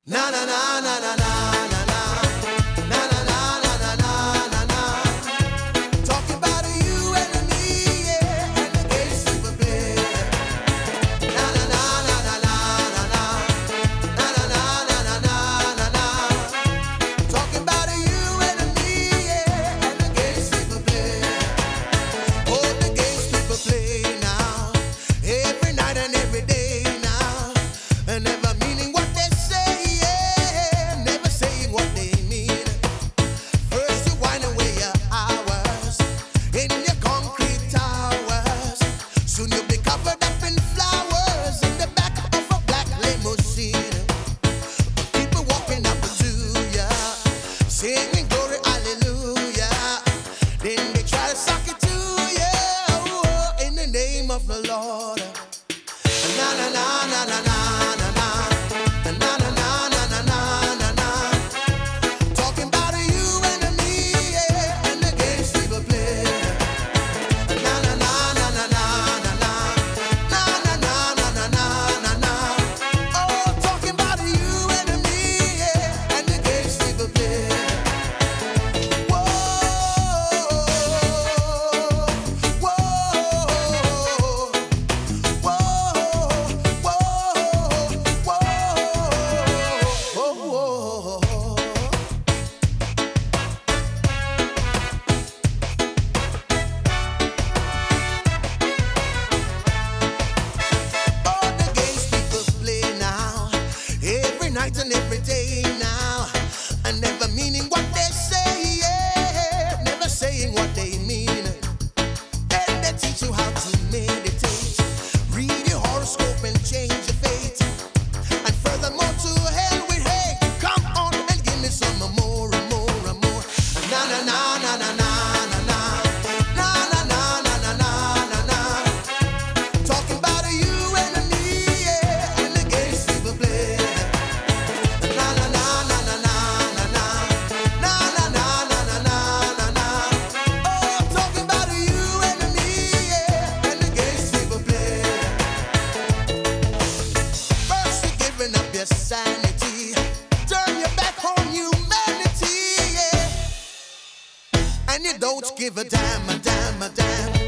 Na na na na na na na na na na na na na na. Talking about you and me, yeah, and the games we play. Na na na na na na na na na na na na na. Talking about you and me, yeah, and the games we play. Oh, the games people play now, every night and every day now, and never meaning what they say. What they mean. First you wind away your hours in your concrete towers. Soon you'll be covered up in flowers in the back of a black limousine. People walking up to ya, singing glory, hallelujah. Then they try to suck it to ya, oh, in the name of the Lord. Na na na na na na. Night and every day now, and never meaning what they say, yeah, never saying what they mean. And they teach you how to meditate, read your horoscope and change your fate. And furthermore, to hell with hate. Come on and give me some more and more and more. Na na na na na na na na na na na na na na na. Talking about you and me, yeah, and the games people play. Your sanity, turn your back on humanity, yeah. And you don't give a damn, a damn, a damn.